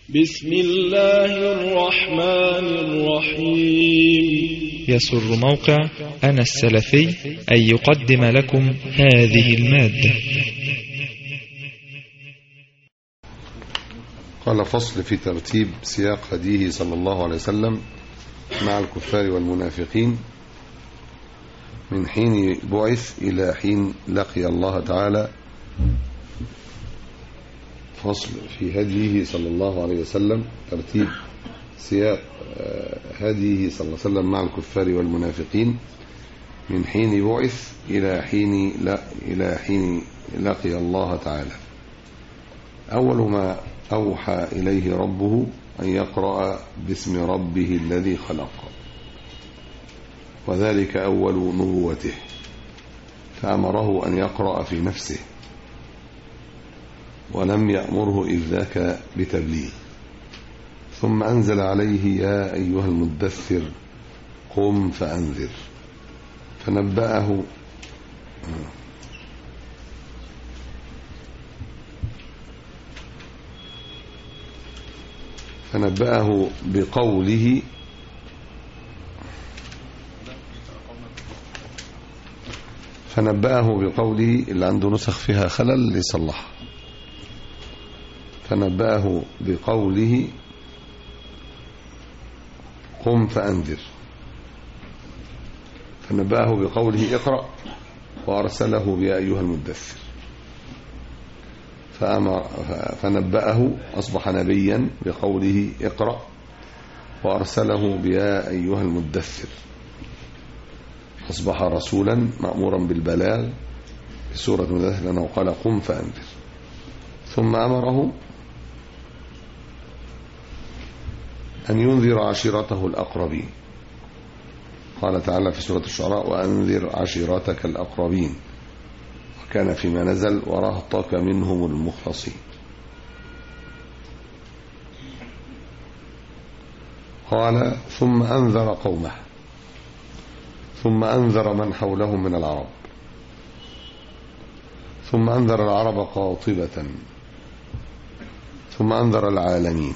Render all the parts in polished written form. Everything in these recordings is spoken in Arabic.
بسم الله الرحمن الرحيم. يسر موقع أنا السلفي أن يقدم لكم هذه المادة. قال فصل في ترتيب سياق هديه صلى الله عليه وسلم مع الكفار والمنافقين من حين بعث إلى حين لقي الله تعالى. فصل في هديه صلى الله عليه وسلم، ترتيب سياق هديه صلى الله عليه وسلم مع الكفار والمنافقين من حين بعث إلى حين لقي الله تعالى. أول ما أوحى إليه ربه أن يقرأ باسم ربه الذي خلق، وذلك أول نبوته، فأمره أن يقرأ في نفسه ولم يأمره إذ ذاك بتبليغ. ثم أنزل عليه يا أيها المدثر قم فأنذر، فنبأه بقوله اللي عنده نسخ فيها خلل يصلحها. فنبأه بقوله قم فأنذر، فنبأه بقوله اقرأ، وأرسله بيا أيها المدثر. فنبأه أصبح نبيا بقوله اقرأ، وأرسله بيا أيها المدثر، أصبح رسولا مأمورا بالبلاغ بسورة المدثر لأنه قال قم فأنذر. ثم أمره أن ينذر عشيرته الأقربين. قال تعالى في سورة الشعراء وأنذر عشيرتك الأقربين، وكان فيما نزل ورهطك منهم المخلصين. قال ثم أنذر قومه، ثم أنذر من حولهم من العرب، ثم أنذر العرب قاطبة، ثم أنذر العالمين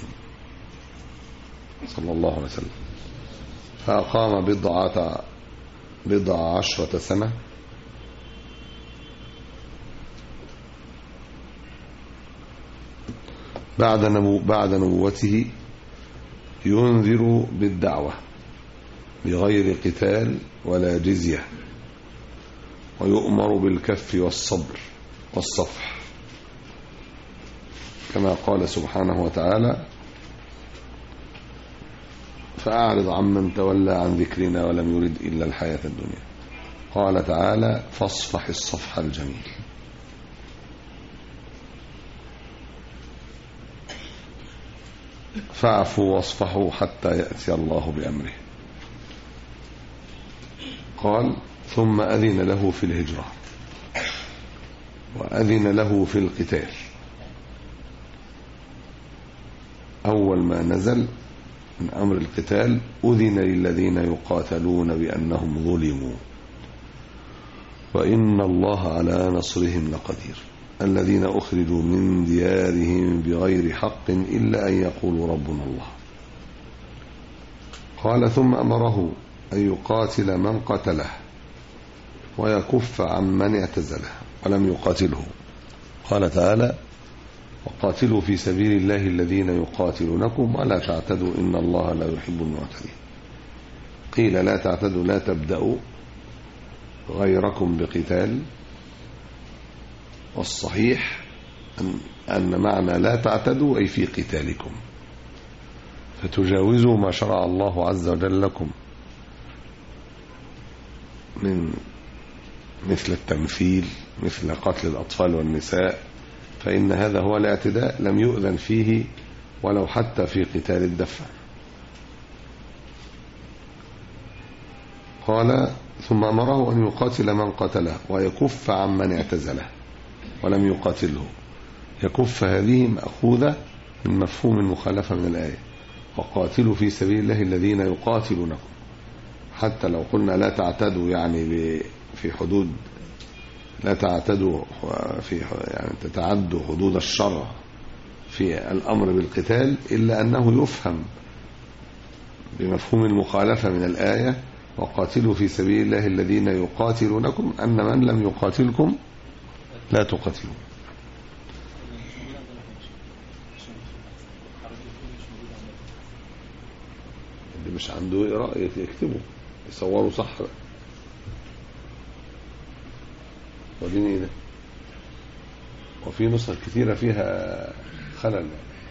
صلى الله عليه وسلم. فأقام بضع عشرة سنة بعد نبوته ينذر بالدعوة بغير قتال ولا جزية، ويؤمر بالكف والصبر والصفح، كما قال سبحانه وتعالى فأعرض عمن تولى عن ذكرنا ولم يرد إلا الحياة الدنيا. قال تعالى فاصفح الصفح الجميل. فاعفوا واصفحوا حتى يأتي الله بأمره. قال ثم أذن له في الهجرة، وأذن له في القتال. أول ما نزل من أمر القتال أذن للذين يقاتلون بأنهم ظلموا وإن الله على نصرهم لقدير، الذين أخرجوا من ديارهم بغير حق إلا أن يقولوا ربنا الله. قال ثم أمره أن يقاتل من قتله ويكف عن من اعتزله ولم يقاتله. قال تعالى وقاتلوا في سبيل الله الذين يقاتلونكم ولا تعتدوا إن الله لا يحب المعتدين. قيل لا تعتدوا لا تبدأوا غيركم بقتال، والصحيح أن معنى لا تعتدوا أي في قتالكم، فتجاوزوا ما شرع الله عز وجل لكم من مثل التمثيل، مثل قتل الأطفال والنساء، فإن هذا هو الاعتداء لم يؤذن فيه ولو حتى في قتال الدفع. قال ثم أمره أن يقاتل من قتله ويكف عن من اعتزله ولم يقاتله. يكف هذه مأخوذة من مفهوم المخالفة من الآية وقاتلوا في سبيل الله الذين يقاتلونكم. حتى لو قلنا لا تعتدوا يعني في حدود، لا تعتدوا في يعني تتعدوا حدود الشرع في الأمر بالقتال إلا أنه يفهم بمفهوم المخالفة من الآية وقاتلوا في سبيل الله الذين يقاتلونكم أن من لم يقاتلكم لا تقاتلون. اللي مش عنده قراءة يكتبه يصوروا صح. ودين ايه ده؟ وفي نسخ كثيرة فيها خلل.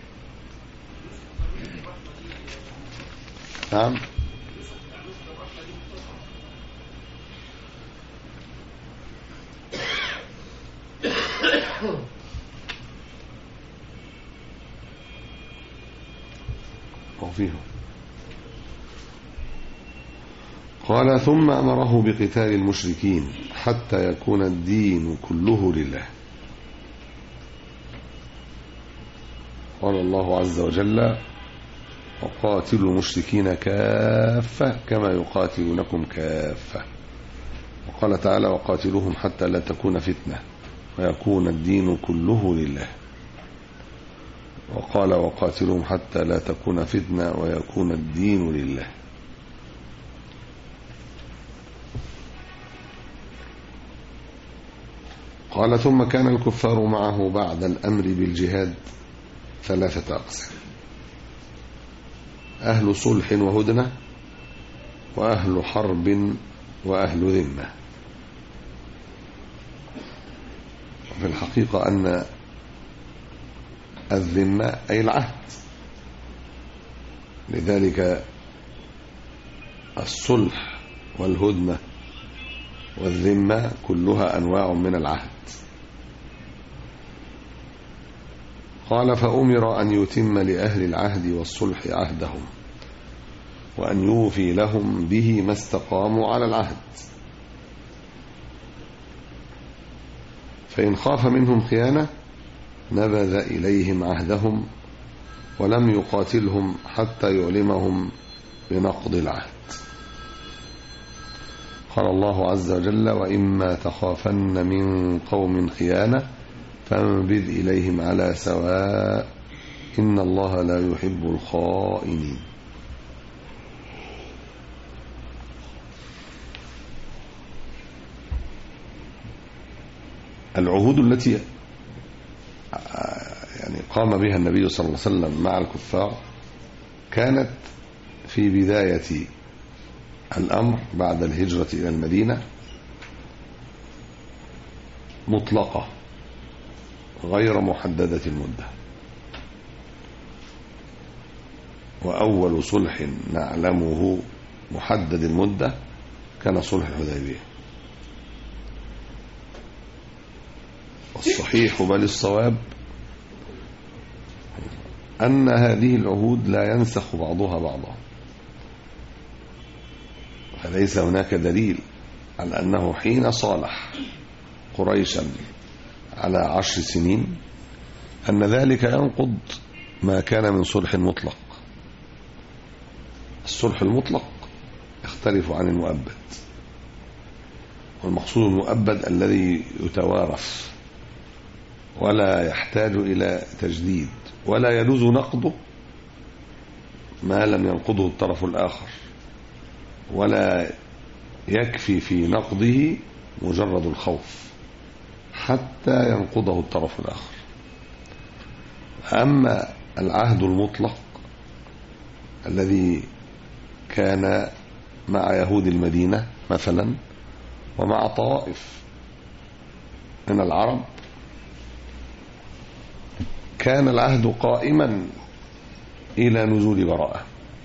نعم. وفيه قال ثم أمره بقتال المشركين حتى يكون الدين كله لله. قال الله عز وجل وقاتلوا المشركين كافة كما يقاتلونكم كافة. وقال تعالى وقاتلوهم حتى لا تكون فتنة ويكون الدين كله لله. وقال وقاتلوهم حتى لا تكون فتنة ويكون الدين لله. قال ثم كان الكفار معه بعد الأمر بالجهاد ثلاثة أقسام: أهل صلح وهدنة وأهل حرب وأهل ذمة. وفي الحقيقة أن الذمة أي العهد، لذلك الصلح والهدنة والذمة كلها أنواع من العهد. قال فأمر أن يتم لأهل العهد والصلح عهدهم وأن يوفي لهم به ما استقاموا على العهد، فإن خاف منهم خيانة نبذ إليهم عهدهم ولم يقاتلهم حتى يعلمهم بنقض العهد. قال الله عز وجل وإما تخافن من قوم خيانة فانبذ إليهم على سواء إن الله لا يحب الخائنين. العهود التي قام بها النبي صلى الله عليه وسلم مع الكفار كانت في بداية الأمر بعد الهجرة إلى المدينة مطلقة غير محددة المدة. وأول صلح نعلمه محدد المدة كان صلح الحديبية. والصحيح بل الصواب أن هذه العهود لا ينسخ بعضها بعضا، فليس هناك دليل على أنه حين صالح قريشا على 10 سنين أن ذلك ينقض ما كان من صلح مطلق. الصلح المطلق يختلف عن المؤبد، والمقصود المؤبد الذي يتوارث ولا يحتاج إلى تجديد ولا يجوز نقضه ما لم ينقضه الطرف الآخر، ولا يكفي في نقضه مجرد الخوف حتى ينقضه الطرف الآخر. أما العهد المطلق الذي كان مع يهود المدينة مثلا ومع طوائف من العرب كان العهد قائما إلى نزول براءة،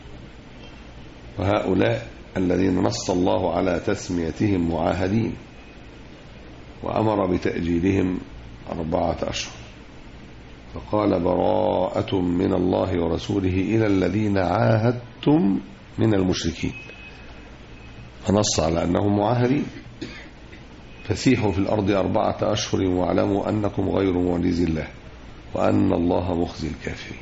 وهؤلاء الذين نص الله على تسميتهم معاهدين وأمر بتأجيلهم 4 أشهر، فقال براءة من الله ورسوله إلى الذين عاهدتم من المشركين، فنص على أنهم معاهدين. فسيحوا في الأرض 4 أشهر واعلموا أنكم غير معجز الله وأن الله مخزي الكافرين.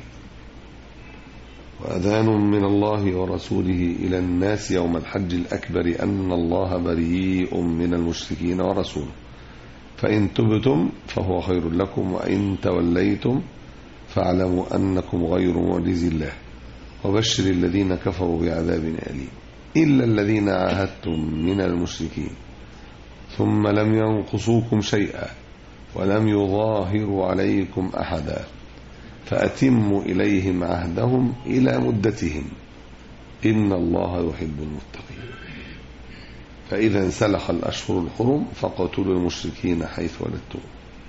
وأذان من الله ورسوله إلى الناس يوم الحج الأكبر أن الله بريء من المشركين ورسوله، فإن تبتم فهو خير لكم وإن توليتم فاعلموا أنكم غير معجز الله وبشر الذين كفروا بعذاب أليم إلا الذين عاهدتم من المشركين ثم لم ينقصوكم شيئا ولم يظاهروا عليكم أحدا فأتموا إليهم عهدهم إلى مدتهم إن الله يحب المتقين. فإذا انسلخ الأشهر الحرم فاقتلوا المشركين حيث وجدتموهم.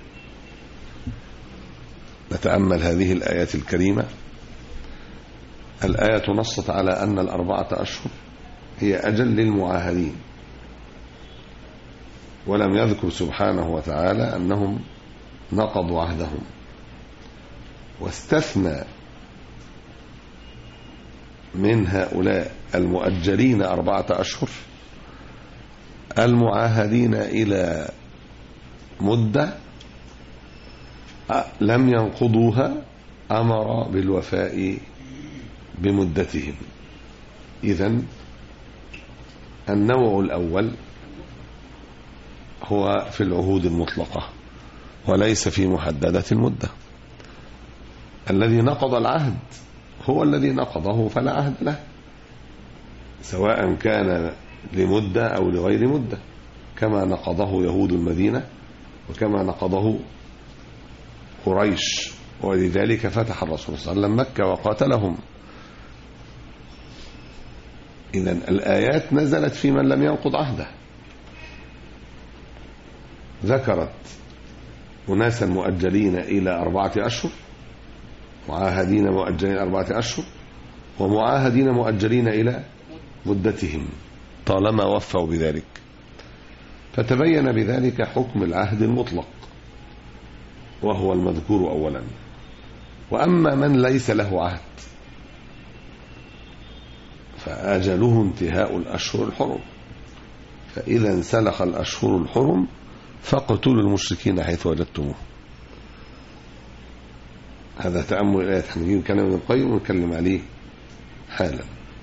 نتأمل هذه الآيات الكريمة. الآية نصت على أن 4 أشهر هي أجل للمعاهدين، ولم يذكر سبحانه وتعالى أنهم نقضوا عهدهم، واستثنى من هؤلاء المؤجلين 4 أشهر المعاهدين إلى مدة لم ينقضوها، أمر بالوفاء بمدتهم. إذن النوع الأول هو في العهود المطلقة وليس في محددة المدة. الذي نقض العهد هو الذي نقضه فلا عهد له، سواء كان لمدة أو لغير مدة، كما نقضه يهود المدينة وكما نقضه قريش، ولذلك فتح الرسول صلى الله عليه وسلم مكة وقاتلهم. إذن الآيات نزلت في من لم ينقض عهده، ذكرت أناسا مؤجلين إلى 4 أشهر، معاهدين مؤجلين 4 أشهر، ومعاهدين مؤجلين إلى مدتهم طالما وفوا بذلك. فتبين بذلك حكم العهد المطلق وهو المذكور أولا. وأما من ليس له عهد فأجله انتهاء الأشهر الحرم، فإذا انسلخ الأشهر الحرم فاقتلوا المشركين حيث وجدتموه. هذا تأمل الآيات، هنجيب كلام ابن القيم ونتكلم عليه حالا.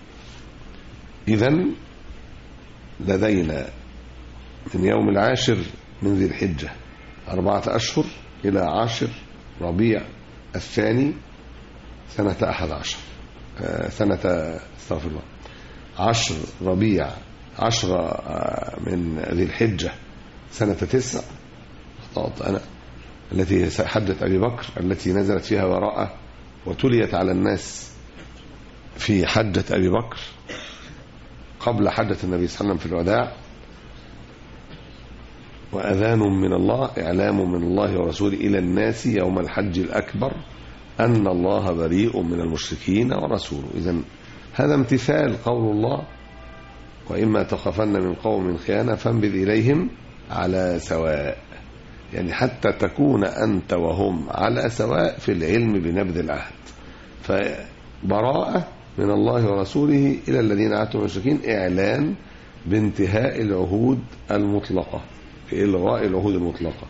إذن لدينا من يوم 10 من ذي الحجة 4 أشهر إلى 10 ربيع الثاني سنة 11 استغفر الله 10 ربيع 10 من ذي الحجة سنة 9 أنا التي حجة أبي بكر التي نزلت فيها براءة وتليت على الناس في حجة أبي بكر قبل حجة النبي صلى الله عليه وسلم في الوداع. وأذان من الله، إعلام من الله ورسوله إلى الناس يوم الحج الأكبر أن الله بريء من المشركين ورسوله. إذن هذا امتثال قول الله: وإما تخافن من قوم خيانة فانبذ إليهم على سواء، يعني حتى تكون أنت وهم على سواء في العلم بنبذ العهد. فبراءة من الله ورسوله إلى الذين عاهدتم من المشركين، إعلان بانتهاء العهود المطلقة، بإلغاء العهود المطلقة.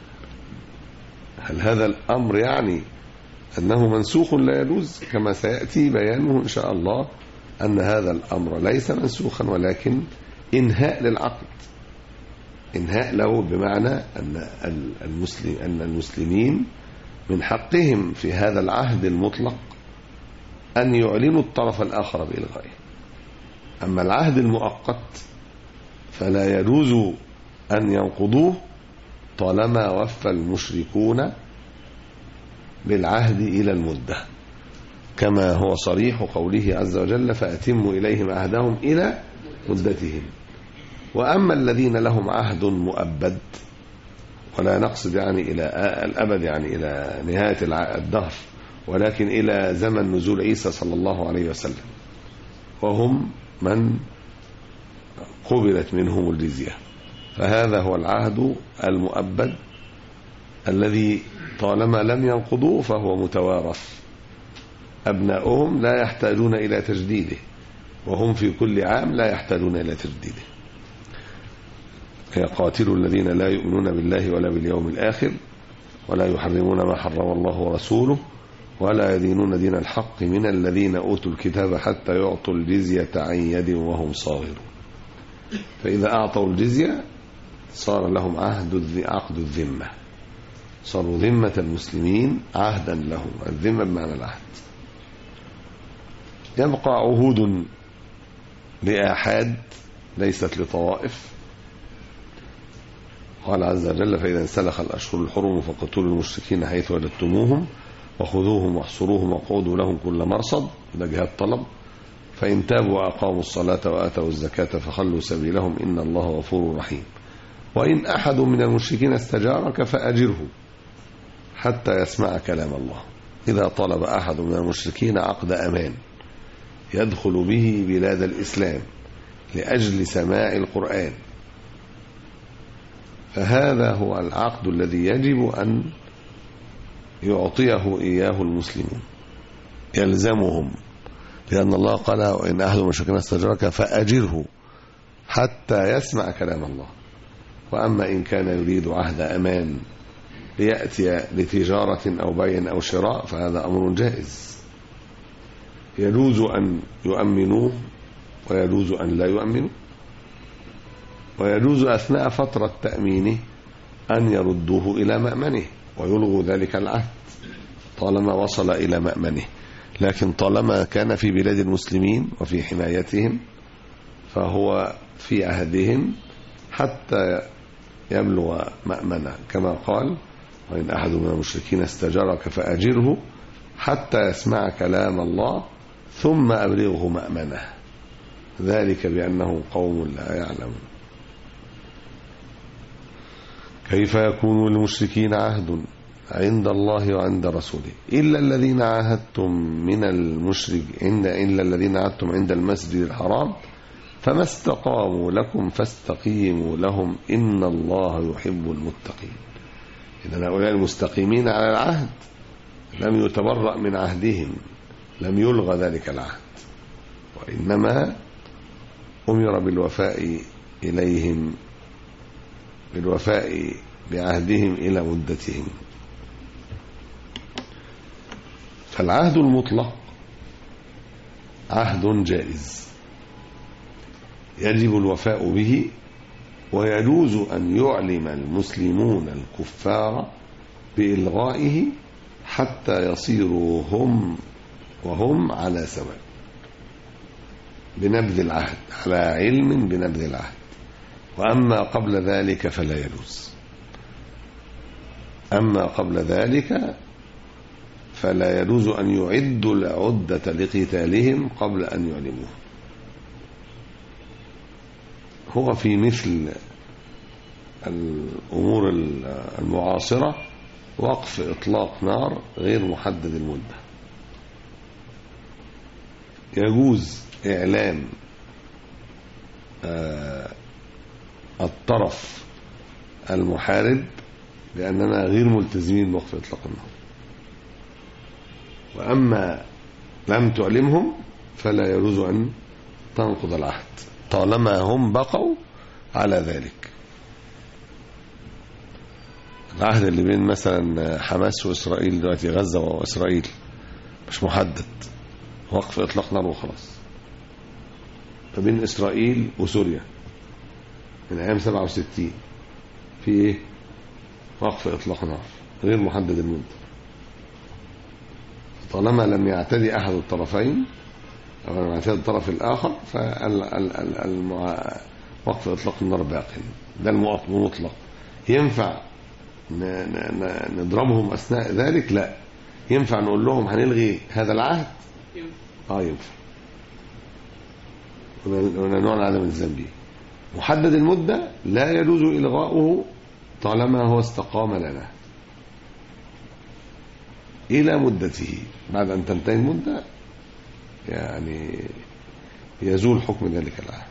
هل هذا الأمر يعني أنه منسوخ لا يجوز؟ كما سيأتي بيانه إن شاء الله أن هذا الأمر ليس منسوخا، ولكن إنهاء للعقد، إنهاء له، بمعنى أن المسلمين من حقهم في هذا العهد المطلق أن يعلنوا الطرف الآخر بإلغائه. أما العهد المؤقت فلا يجوز أن ينقضوه طالما وفى المشركون بالعهد إلى المدة، كما هو صريح قوله عز وجل: فأتموا إليهم عهدهم إلى مدتهم. وأما الذين لهم عهد مؤبد، ولا نقصد يعني إلى الأبد يعني إلى نهاية الدهر، ولكن إلى زمن نزول عيسى صلى الله عليه وسلم، وهم من قبلت منهم الجزية، فهذا هو العهد المؤبد الذي طالما لم ينقضوه فهو متوارث، أبناؤهم لا يحتاجون إلى تجديده، وهم في كل عام لا يحتاجون إلى تجديده. يقاتلوا الذين لا يؤمنون بالله ولا باليوم الآخر ولا يحرمون ما حرم الله ورسوله ولا يدينون دين الحق من الذين أوتوا الكتاب حتى يعطوا الجزية عن يد وهم صاغرون. فإذا أعطوا الجزية صار لهم عقد الذمة، صاروا ذمة المسلمين عهدا لهم. الذمة بمعنى العهد. يبقى عهود لآحاد ليست لطوائف. قال عز وجل: فإذا انسلخ الأشهر الحرم فاقتلوا المشركين حيث وجدتموهم وخذوهم واحصروهم واقعدوا لهم كل مرصد. ده جهاد طلب. فإن تابوا وأقاموا الصلاة وآتوا الزكاة فخلوا سبيلهم إن الله غفور رحيم. وإن أحد من المشركين استجارك فأجره حتى يسمع كلام الله. إذا طلب أحد من المشركين عقد أمان يدخل به بلاد الإسلام لأجل سماع القرآن، فهذا هو العقد الذي يجب أن يعطيه إياه المسلمون، يلزمهم، لأن الله قال: وإن أحد من المشركين استجارك فأجره حتى يسمع كلام الله. وأما إن كان يريد عهد أمان ليأتي لتجارة أو بيع أو شراء فهذا أمر جائز، يجوز أن يؤمنوه ويجوز أن لا يؤمنوا، ويجوز أثناء فترة تأمينه أن يردوه إلى مأمنه ويلغوا ذلك العهد طالما وصل إلى مأمنه. لكن طالما كان في بلاد المسلمين وفي حمايتهم فهو في عهدهم حتى يبلغ مأمنه، كما قال: وإن أحد من المشركين استجارك فأجره حتى يسمع كلام الله ثم أبلغه مأمنه، ذلك بأنه قوم لا يعلمون. كيف يكون للمشركين عهد عند الله وعند رسوله إلا الذين عاهدتم من المشرك إلا الذين عاهدتم عند المسجد الحرام فما استقاموا لكم فاستقيموا لهم إن الله يحب المتقين. إذن هؤلاء المستقيمين على العهد لم يتبرأ من عهدهم، لم يلغى ذلك العهد، وإنما أمر بالوفاء إليهم، بالوفاء بعهدهم إلى مدتهم. فالعهد المطلق عهد جائز يجب الوفاء به، ويجوز أن يعلم المسلمون الكفار بإلغائه حتى يصيروا هم وهم على سواء بنبذ العهد، على علم بنبذ العهد. وأما قبل ذلك فلا يجوز. أما قبل ذلك فلا يجوز أن يعدوا العدة لقتالهم قبل أن يعلموه. هو في مثل الأمور المعاصرة وقف إطلاق نار غير محدد المدة. يجوز إعلام الطرف المحارب بأننا غير ملتزمين بوقف إطلاق النار، وأما لم تعلمهم فلا يجوز أن تنقض العهد طالما هم بقوا على ذلك. العهد اللي بين مثلا حماس وإسرائيل دلوقتي، غزة وإسرائيل، مش محدد، وقف إطلاق نار وخلاص. فبين إسرائيل وسوريا من أيام 67 في إيه؟ وقف إطلاق نار غير محدد المدة. طالما لم يعتدي أحد الطرفين أو لم يعتدي الطرف الآخر وقف إطلاق النار باق. ده المطلق. ينفع نضربهم أثناء ذلك؟ لا. ينفع نقول لهم هنلغي هذا العهد؟ ينفع، ونعلن عدم الذنب. محدد المدة لا يجوز إلغاؤه طالما هو استقام لنا إلى مدته. بعد أن تنتهي المدة يعني يزول حكم ذلك العهد.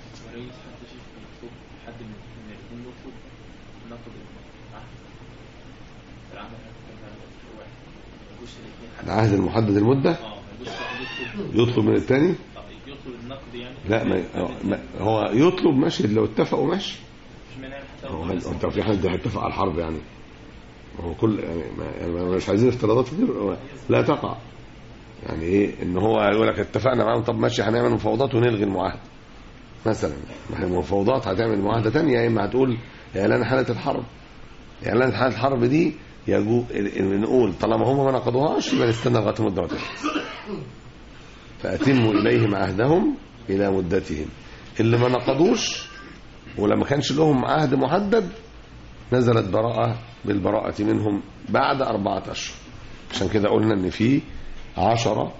العهد المحدد المدة يطلب من الثاني، يطلب النقد يعني. لا هو يطلب ماشي، لو اتفقوا ماشي. انت في حد هيتفق على الحرب يعني؟ هو كل يعني مش عايزين افتراضات كتير لا تقع. يعني ايه ان هو يقول لك اتفقنا معاهم، طب ماشي هنعمل مفاوضات ونلغي المعاهده مثلا. ما هي مفاوضات هتعمل معاهده ثانيه، يا اما هتقول اعلان حاله الحرب. اعلان حاله الحرب دي نقول طالما هم ما نقضوهاش يبقى نستنى لغايه المده تخلص. فأتموا إليهم عهدهم إلى مدتهم. اللي ما نقضوش ولما كانش لهم عهد محدد نزلت براءة بالبراءة منهم بعد 4 أشهر. عشان كده قلنا إن في 10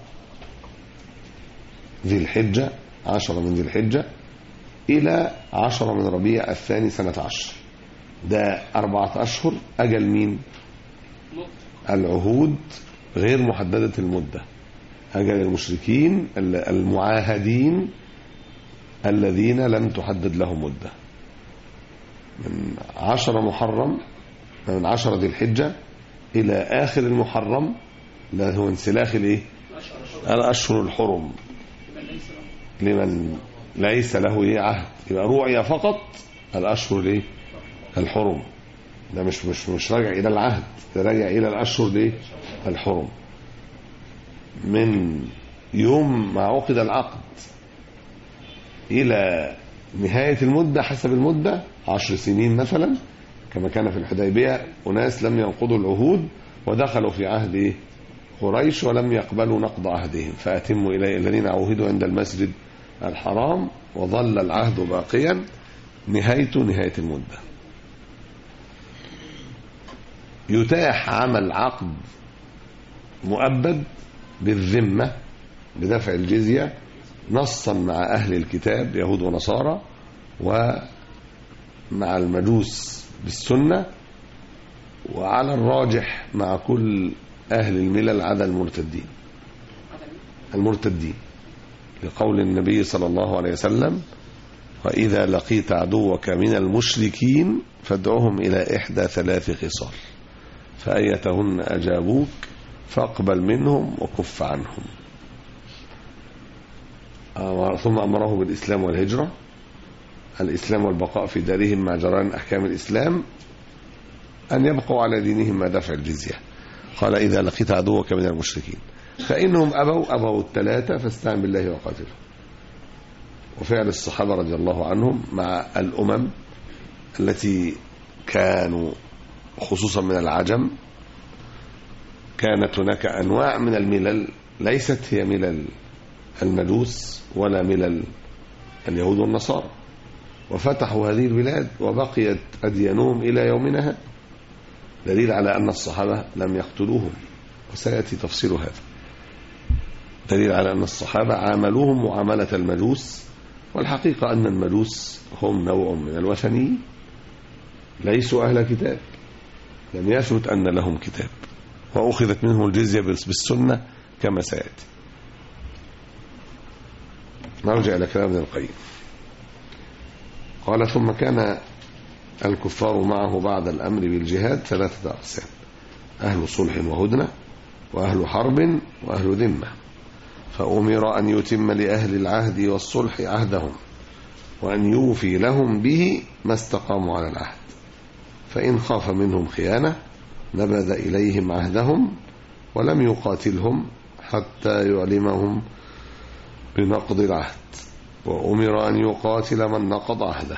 ذي الحجة، 10 من ذي الحجة إلى 10 من ربيع الثاني سنة 10. ده 4 أشهر. أجل مين؟ العهود غير محددة المدة. أجل المشركين المعاهدين الذين لم تحدد لهم مدة. من 10 محرم، من 10 ذي الحجة إلى آخر المحرم، ده هو انسلاخ الأشهر الحرم لمن ليس له عهد. يبقى رؤية فقط الأشهر الحرم. ده مش راجع إلى العهد، ده راجع إلى الأشهر الحرم. من يوم ما عقد العقد إلى نهاية المدة حسب المدة 10 سنين مثلا، كما كان في الحديبية أناس لم ينقضوا العهود ودخلوا في عهد قريش ولم يقبلوا نقض عهدهم، فأتموا إليه الذين عوهدوا عند المسجد الحرام وظل العهد باقيا نهايته نهاية المدة. يتاح عمل عقد مؤبد بالذمة بدفع الجزية نصا مع أهل الكتاب يهود ونصارى ومع المجوس بالسنة، وعلى الراجح مع كل أهل الملل عدا المرتدين لقول النبي صلى الله عليه وسلم: وإذا لقيت عدوك من المشركين فادعوهم إلى إحدى 3 خصال فأيتهن أجابوك فاقبل منهم وكف عنهم. ثم أمره بالإسلام والهجرة، الإسلام والبقاء في دارهم مع جريان أحكام الإسلام، أن يبقوا على دينهم ما دفع الجزية. قال: إذا لقيت عدوك من المشركين فإنهم أبوا ال3 فاستعن بالله وقاتله. وفعل الصحابة رضي الله عنهم مع الأمم التي كانوا خصوصا من العجم، كانت هناك أنواع من الملل ليست هي ملل المجوس ولا ملل اليهود والنصارى، وفتحوا هذه البلاد وبقيت أديانهم إلى يومنا هذا، دليل على أن الصحابة لم يقتلوهم، وسيأتي تفصيل هذا. دليل على أن الصحابة عاملوهم معاملة المجوس، والحقيقة أن المجوس هم نوع من الوثنيين، ليسوا أهل كتاب، لم يثبت أن لهم كتاب، وأخذت منهم الجزية بالسنة كما سيأتي. نرجع إلى كلام ابن القيم. قال: ثم كان الكفار معه بعد الأمر بالجهاد 3 أقسام: أهل صلح وهدنة، وأهل حرب، وأهل ذمة. فأمر أن يتم لأهل العهد والصلح عهدهم، وأن يوفي لهم به ما استقاموا على العهد، فإن خاف منهم خيانة نبذ إليهم عهدهم ولم يقاتلهم حتى يعلمهم بنقض العهد، وأمر أن يقاتل من نقض عهده.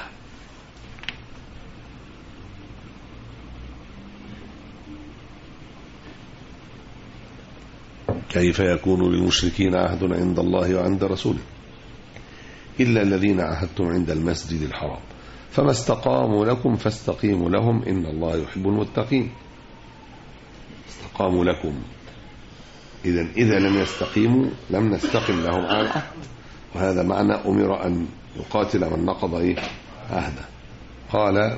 كيف يكون للمشركين عهد عند الله وعند رسوله إلا الذين عاهدتم عند المسجد الحرام، فما استقاموا لكم فاستقيموا لهم إن الله يحب المتقين. استقاموا لكم، إذا لم يستقيموا لم نستقم لهم على العهد، وهذا معنى أمر أن يقاتل من نقض عهده. قال: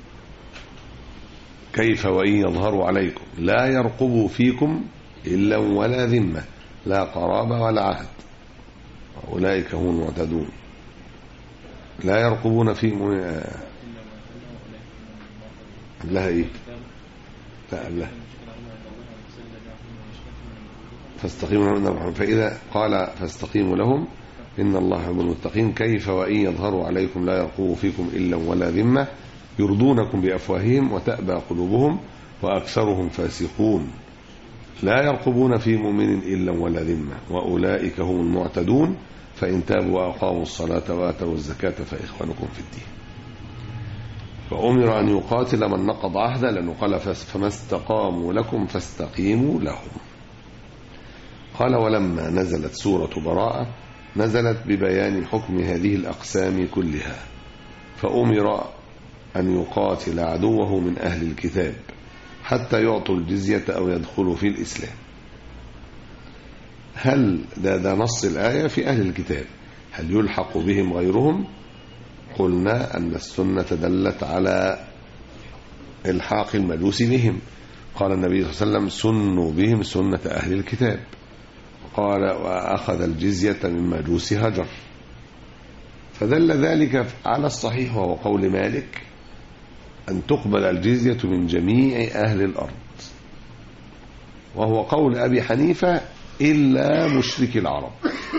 كيف وإن يظهروا عليكم لا يرقبوا فيكم إلا ولا ذمة، لا قرابة ولا عهد، أولئك هم المعتدون. لا يرقبون فيكم لها لا فاستقيموا لهم. فإذا قال فاستقيموا لهم إن الله يحب المتقين. كيف وإن يظهروا عليكم لا يرقبوا فيكم إلا ولا ذمة يرضونكم بأفواههم وتأبى قلوبهم وأكثرهم فاسقون. لا يرقبون في مؤمن إلا ولا ذمة وأولئك هم المعتدون. فإن تابوا وأقاموا الصلاة وآتوا الزكاة فإخوانكم في الدين. وأمر أن يقاتل من نقض عهدا، لأنه قال فما استقاموا لكم فاستقيموا لهم. قال ولما نزلت سورة براءة نزلت ببيان حكم هذه الأقسام كلها، فأمر أن يقاتل عدوه من أهل الكتاب حتى يعطوا الجزية أو يدخلوا في الإسلام. هل ده نص الآية في أهل الكتاب، هل يلحق بهم غيرهم؟ قلنا أن السنة دلت على إلحاق المجوس بهم. قال النبي صلى الله عليه وسلم سنوا بهم سنة أهل الكتاب، قال وأخذ الجزية من مجوس هجر، فدل ذلك على الصحيح وهو قول مالك أن تقبل الجزية من جميع أهل الأرض، وهو قول أبي حنيفة إلا مشرك العرب.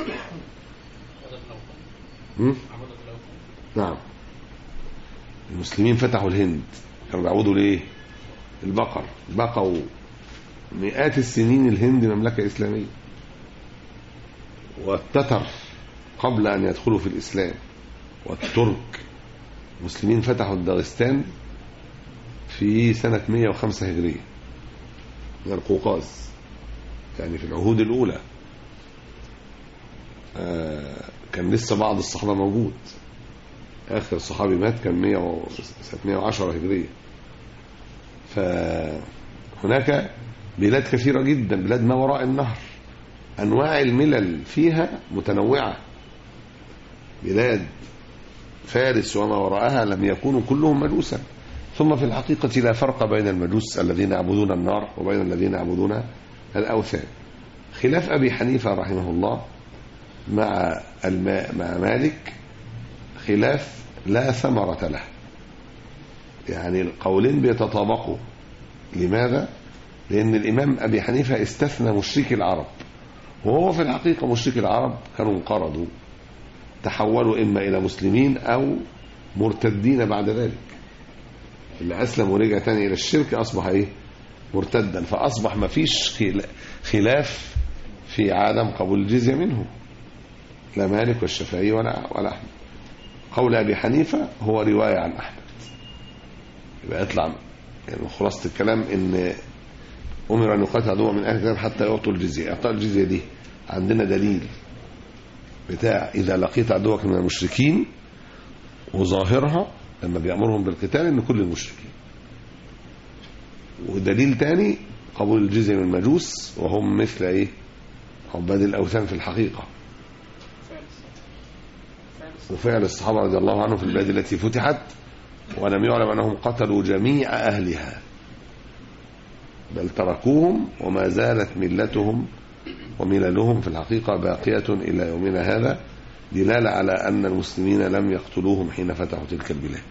نعم، المسلمين فتحوا الهند، كانوا بيعبدوا ليه؟ البقر، بقوا مئات السنين الهند مملكة إسلامية، والتتر قبل أن يدخلوا في الإسلام، والترك المسلمين فتحوا الداغستان في سنة 105 هجرية من القوقاز، يعني في العهود الأولى. كان لسه بعض الصحابة موجود، آخر صحابي مات كان سنة 110 هجرية. فهناك بلاد كثيرة جدا، بلاد ما وراء النهر، أنواع الملل فيها متنوعة. بلاد فارس وما وراءها لم يكونوا كلهم مجوسا. ثم في الحقيقة لا فرق بين المجوس الذين يعبدون النار وبين الذين يعبدون الأوثان. خلاف أبي حنيفة رحمه الله مع مالك خلاف لا ثمرة له، يعني القولين بيتطابقوا. لماذا؟ لأن الإمام أبي حنيفة استثنى مشرك العرب، وهو في الحقيقة مشرك العرب كانوا انقرضوا، تحولوا إما إلى مسلمين أو مرتدين بعد ذلك. اللي أسلم ورجع تاني إلى الشرك أصبح مرتدا، فأصبح ما فيش خلاف في عدم قبول الجزية منه، لا مالك والشافعي ولا أحمد. قول أبي حنيفة هو رواية عن أحمد. يبقى يطلع يعني خلاصة الكلام إن أمر أن يقاتل عدوه من أهل الكتاب حتى يعطوا الجزية. إعطاء الجزية دي عندنا دليل بتاع إذا لقيت عدوك من المشركين، وظاهرها لما بيأمرهم بالقتال إن كل المشركين. ودليل تاني قبول الجزية من المجوس، وهم مثل عباد الأوثان في الحقيقة، وفعل الصحابة رضي الله عنهم في البلاد التي فتحت، ولم يعلم أنهم قتلوا جميع أهلها، بل تركوهم، وما زالت ملتهم ومللهم في الحقيقة باقية إلى يومنا هذا، دلالة على أن المسلمين لم يقتلوهم حين فتحوا تلك البلاد.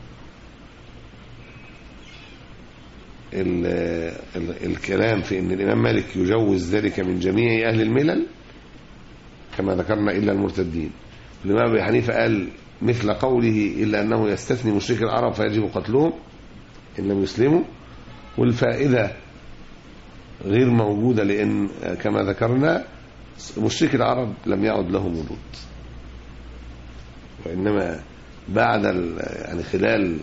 الكلام في أن الإمام مالك يجوز ذلك من جميع أهل الملل كما ذكرنا إلا المرتدين. الإمام أبي حنيفة قال مثل قوله إلا أنه يستثني مشرك العرب فيجب قتلهم إن لم يسلموا، والفائدة غير موجودة، لأن كما ذكرنا مشرك العرب لم يعد لهم وجود، وإنما بعد يعني خلال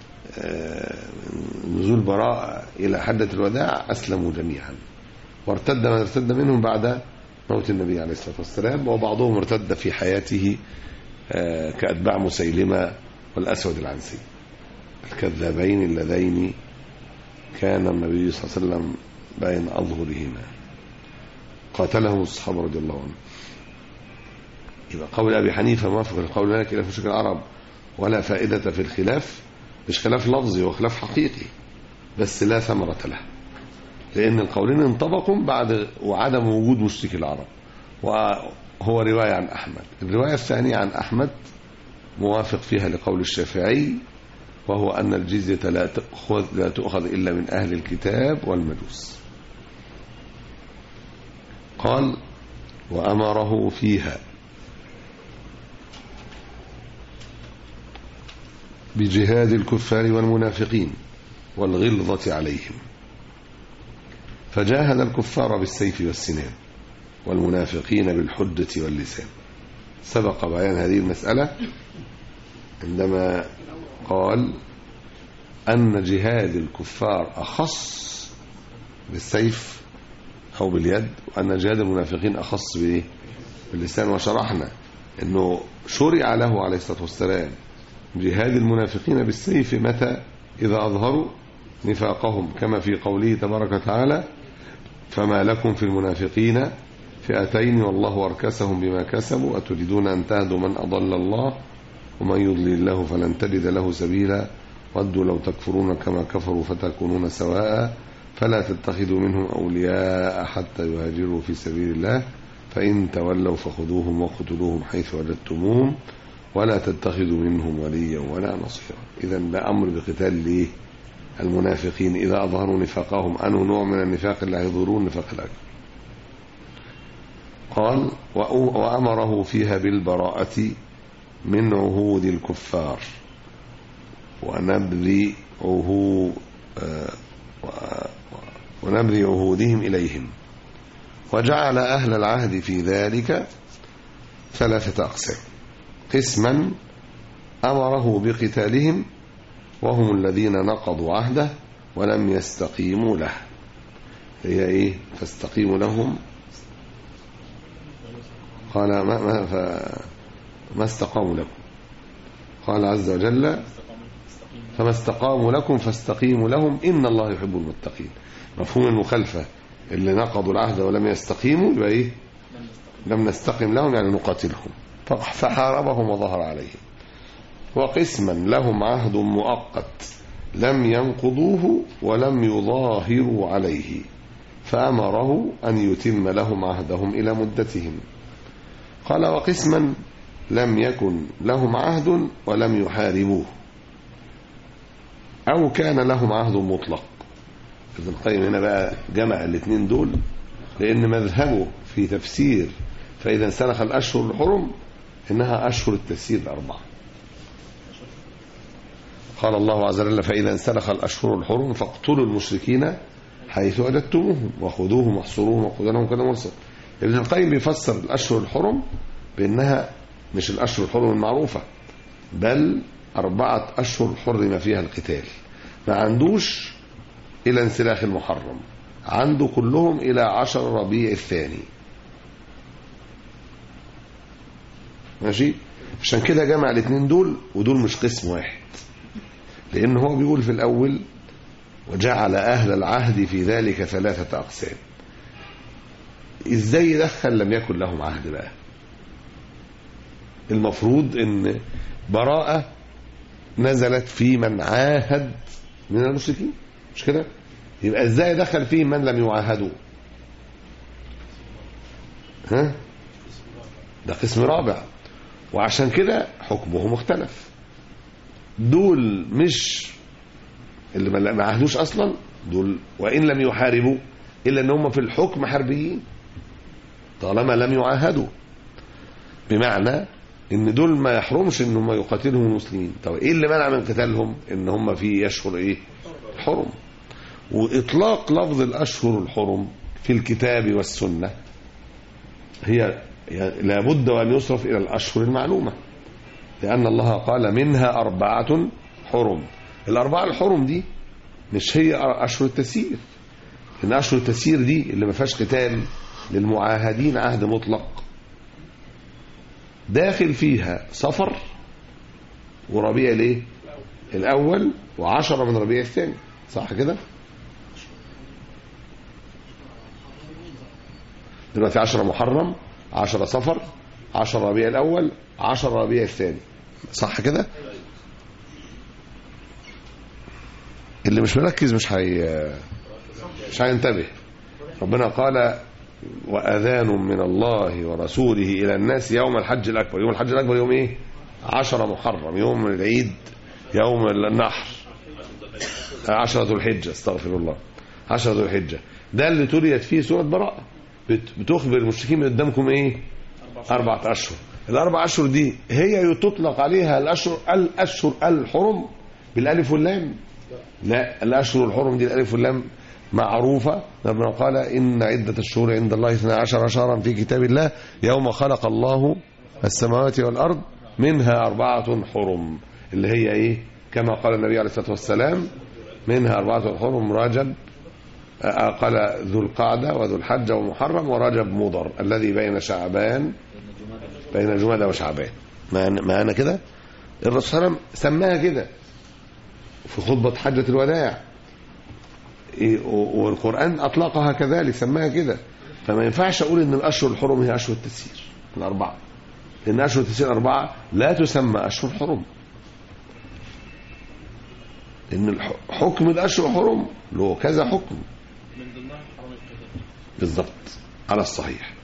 نزول براء إلى حدة الوداع أسلموا جميعا، وارتد من ارتد منهم بعد موت النبي عليه الصلاة والسلام، وبعضهم ارتد في حياته كأتباع مسيلمة والأسود العنسي الكذابين اللذين كان النبي صلى الله عليه وسلم بين أظهرهما، قاتلهم الصحابة رضي الله عنهم. يبقى قول أبي حنيفة موافق لقول مالك إلى مشرك العرب، ولا فائدة في الخلاف، مش خلاف لفظي وخلاف حقيقي، بس لا ثمرة له، لأن القولين انطبقوا بعد وعدم وجود مشرك العرب، وهو رواية عن أحمد. الرواية الثانية عن أحمد موافق فيها لقول الشافعي، وهو أن الجزية لا تؤخذ إلا من أهل الكتاب والمجوس. قال وأمره فيها بجهاد الكفار والمنافقين والغلظة عليهم، فجاهد الكفار بالسيف والسنان والمنافقين بالحجة واللسان. سبق بيان هذه المسألة عندما قال أن جهاد الكفار أخص بالسيف أو باليد، وأن جهاد المنافقين أخص باللسان. وشرحنا أنه شرع له عليه الصلاة والسلام جهاد المنافقين بالسيف متى؟ إذا أظهروا نفاقهم، كما في قوله تبارك وتعالى: فما لكم في المنافقين فئتين والله أركسهم بما كسبوا أتريدون أن تهدوا من أضل الله ومن يضلل الله فلن تجد له سبيلا ودوا لو تكفرون كما كفروا فتكونون سواء فلا تتخذوا منهم أولياء حتى يهاجروا في سبيل الله فإن تولوا فخذوهم وقتلوهم حيث وجدتموهم ولا تتخذوا منهم وليا ولا نصيرا. إذن لا أمر بقتال المنافقين إذا أظهروا نفاقهم، أنه نوع من النفاق اللي هيظهرون النفاق الأكبر. قال: وأمره فيها بالبراءة من عهود الكفار ونبذ عهودهم إليهم، وجعل أهل العهد في ذلك 3 أقسام: قسما أمره بقتالهم وهم الذين نقضوا عهده ولم يستقيموا له، هي إيه؟ فاستقيموا لهم. قال ما استقاموا لكم، قال عز وجل: فما استقاموا لكم فاستقيموا لهم إن الله يحب المتقين. مفهوم المخالفة اللي نقضوا العهد ولم يستقيموا يبقى إيه؟ لم نستقم لهم، يعني نقاتلهم، فحاربهم وظهر عليهم. وقسما لهم عهد مؤقت لم ينقضوه ولم يظاهروا عليه فأمره أن يتم لهم عهدهم إلى مدتهم. قال: وقسما لم يكن لهم عهد ولم يحاربوه أو كان لهم عهد مطلق. ابن القيم هنا بقى جمع الاثنين دول، لأن مذهبه في تفسير فإذا انسلخ الأشهر الحرم إنها أشهر التسيير 4. قال الله عز وجل: فإذا انسلخ الأشهر الحرم فاقتلوا المشركين حيث وجدتموهم وخذوهم واحصروهم وقتلوهم كذا مرصد. ابن القيم بيفسر الأشهر الحرم بأنها مش الأشهر الحرم المعروفة، بل 4 أشهر حرم فيها القتال، ما عندوش إلى انسلاخ المحرم، عنده كلهم إلى 10 ربيع الثاني. ماشي؟ عشان كده جمع الاثنين دول، ودول مش قسم واحد، لأن هو بيقول في الأول: وجعل أهل العهد في ذلك 3 أقسام. إزاي يدخل لم يكن لهم عهد بقى؟ المفروض إن براءة نزلت في من عاهد من المشركين، مش كده؟ يبقى إزاي دخل فيه من لم يعاهدوا؟ ده قسم رابع، وعشان كده حكمه مختلف. دول مش اللي ما عاهدوش أصلا، دول وإن لم يحاربوا إلا أن هم في الحكم حربيين طالما لم يعاهدوا، بمعنى ان دول ما يحرمش ان هم يقاتلهم المسلمين. طب ايه اللي منع من قتالهم؟ ان هم في اشهر ايه؟ الحرم. واطلاق لفظ الاشهر الحرم في الكتاب والسنه هي لابد ان يصرف الى الاشهر المعلومه، لان الله قال: منها 4 حرم. ال4 الحرم دي مش هي اشهر التسيير، لان اشهر التسيير دي اللي ما فيهاش قتال للمعاهدين عهد مطلق، داخل فيها صفر وربيع الايه الاول و10 من ربيع الثاني، صح كده؟ دلوقتي 10 محرم، 10 صفر، 10 ربيع الاول، 10 ربيع الثاني، صح كده؟ اللي مش مركز مش هينتبه. ربنا قال: وأذان من الله ورسوله إلى الناس يوم الحج الأكبر. يوم الحج الأكبر يوم إيه؟ 10 محرم، يوم العيد، يوم النحر، 10 ذو الحجة، استغفر الله، 10 ذو الحجة. ده اللي تليت فيه سورة براءة، بتخبر المشركين من قدامكم إيه؟ 4 أشهر. ال4 أشهر دي هي تطلق عليها الأشهر الحرم بالألف واللام؟ لا، الأشهر الحرم دي الألف واللام معروفة. ربنا قال: إن عدة الشهور عند الله 12 شهرا في كتاب الله يوم خلق الله السماوات والأرض منها 4 حرم، اللي هي إيه؟ كما قال النبي عليه الصلاة والسلام منها 4 حرم رجب، قال ذو القعدة وذو الحجة ومحرم ورجب مضر الذي بين شعبان، بين جمادى وشعبان. ما أنا كده الرسول صلى الله عليه وسلم سماها كده في خطبة حجة الوداع، والقرآن أطلقها كذلك سماها كده. فما ينفعش أقول إن الأشهر الحرم هي أشهر التسيير الأربعة، لأن أشهر التسيير الأربعة لا تسمى أشهر حرم، لأن حكم الأشهر حرم له كذا حكم من ضمنها حرام القتال بالضبط على الصحيح.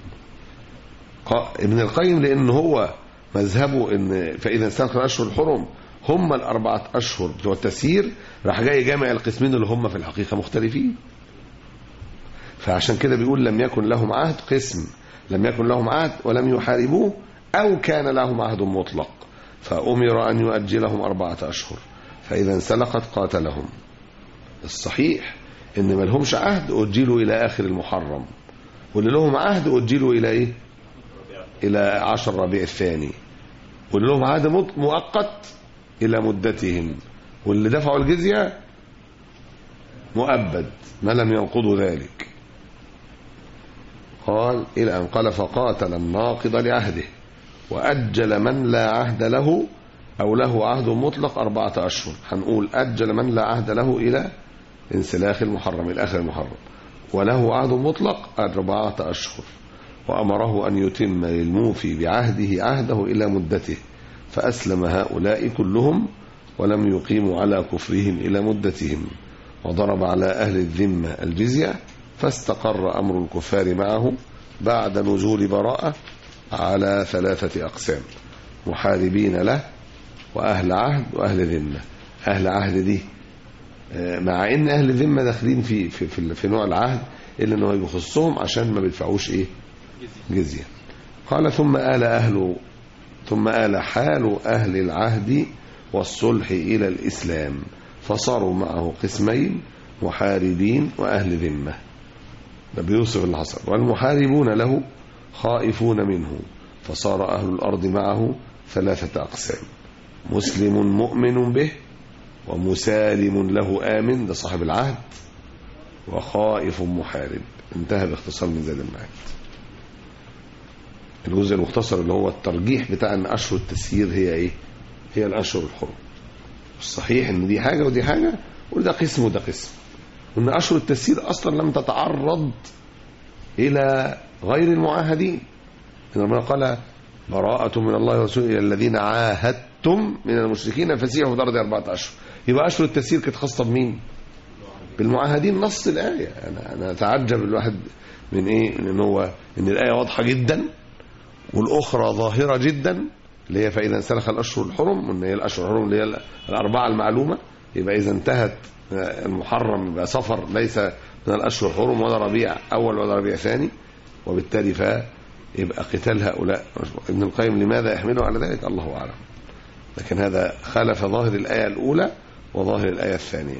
ابن القيم لأن هو مذهبه إن فإذا انسلخ الأشهر الحرم هم ال4 أشهر بتوع التسيير، راح جاي جامع القسمين اللي هم في الحقيقة مختلفين. فعشان كده بيقول لم يكن لهم عهد، قسم لم يكن لهم عهد ولم يحاربوه أو كان لهم عهد مطلق فأمر أن يؤجلهم 4 أشهر، فإذا انسلقت قاتلهم. الصحيح إن ما لهمش عهد أجلوا إلى آخر المحرم، واللي لهم عهد أجلوا إلى إيه؟ إلى 10 ربيع الثاني، واللي لهم عهد مؤقت إلى مدتهم، واللي دفعوا الجزية مؤبد ما لم ينقضوا ذلك. قال إلى أن قال فقاتل الناقض لعهده وأجل من لا عهد له أو له عهد مطلق 4 أشهر. هنقول أجل من لا عهد له إلى انسلاخ المحرم إلى آخر المحرم، وله عهد مطلق 4 أشهر، وأمره أن يتم للموفي بعهده عهده إلى مدته، فأسلم هؤلاء كلهم ولم يقيموا على كفرهم إلى مدتهم، وضرب على أهل الذمة الجزية، فاستقر أمر الكفار معه بعد نزول براءة على 3 أقسام: محاربين له وأهل عهد وأهل ذمة. أهل عهد دي مع إن أهل الذمة داخلين في نوع العهد إلا أنه يخصهم عشان ما بيدفعوش إيه؟ جزية. قال ثم آل حال أهل العهد والصلح إلى الإسلام، فصاروا معه قسمين: محاربين وأهل ذمة. ده بيوصف اللي حصل. والمحاربون له خائفون منه، فصار أهل الأرض معه 3 أقسام: مسلم مؤمن به، ومسالم له آمن ده صاحب العهد، وخائف محارب. انتهى باختصار من زاد المعاد. الجزء المختصر اللي هو الترجيح بتاع ان اشهر التسيير هي ايه؟ هي الاشهر الحرم. الصحيح ان دي حاجه ودي حاجه، وده قسم وده قسم، وان اشهر التسيير اصلا لم تتعرض الى غير المعاهدين. ان ربنا قال براءة من الله ورسوله الى الذين عاهدتم من المشركين فسيحوا في الارض 4 أشهر. يبقى اشهر التسيير كانت خاصه بمين؟ بالمعاهدين. نص الايه. انا اتعجب الواحد من ايه؟ من ان الايه واضحه جدا والاخرى ظاهره جدا، اللي هي فاذا انسلخ الاشهر الحرم، وان هي الاشهر الحرم اللي هي ال4 المعلومه. يبقى اذا انتهت المحرم يبقى صفر ليس من الاشهر الحرم ولا ربيع اول ولا ربيع ثاني، وبالتالي فيبقى قتال هؤلاء. ابن القيم لماذا يحمله على ذلك الله اعلم، لكن هذا خالف ظاهر الايه الاولى وظاهر الايه الثانيه.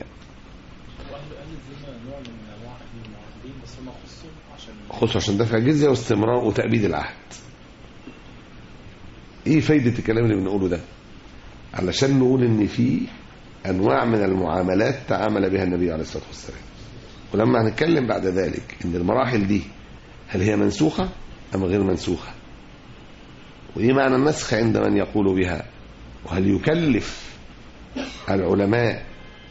خصوصا عشان دفع الجزية واستمرار وتأبيد العهد. ايه فايدة الكلام اللي بنقوله ده؟ علشان نقول ان في انواع من المعاملات تعامل بها النبي عليه الصلاة والسلام، ولما هنتكلم بعد ذلك ان المراحل دي هل هي منسوخة ام غير منسوخة، وايه معنى النسخ عند من يقول بها، وهل يكلف العلماء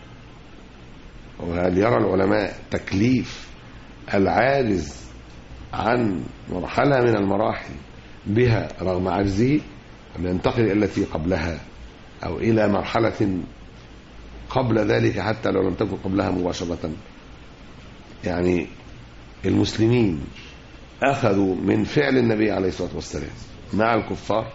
وهل يرى العلماء تكليف العاجز عن مرحلة من المراحل بها رغم عجزه، أم ينتقل إلى التي قبلها أو إلى مرحلة قبل ذلك حتى لو لم تكن قبلها مباشرة. يعني المسلمين أخذوا من فعل النبي عليه الصلاة والسلام مع الكفار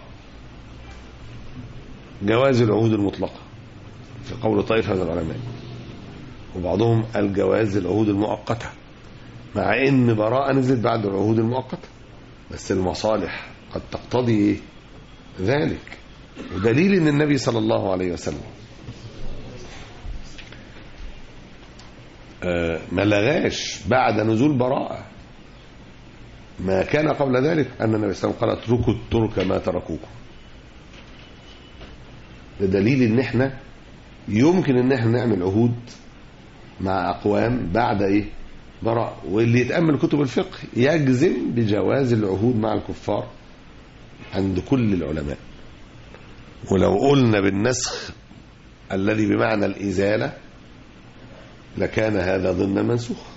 جواز العهود المطلقة في قول طائفة من العلماء، وبعضهم الجواز العهود المؤقتة، مع ان براءة نزلت بعد العهود المؤقتة، بس المصالح قد تقتضي ذلك. ودليل ان النبي صلى الله عليه وسلم ما لغاش بعد نزول براءة ما كان قبل ذلك، ان النبي صلى الله عليه وسلم قال اتركوا الترك ما تركوكم. ده دليل ان احنا يمكن ان احنا نعمل عهود مع اقوام بعد ايه براء. واللي يتأمل كتب الفقه يجزم بجواز العهود مع الكفار عند كل العلماء. ولو قلنا بالنسخ الذي بمعنى الإزالة لكان هذا ضمن منسوخ.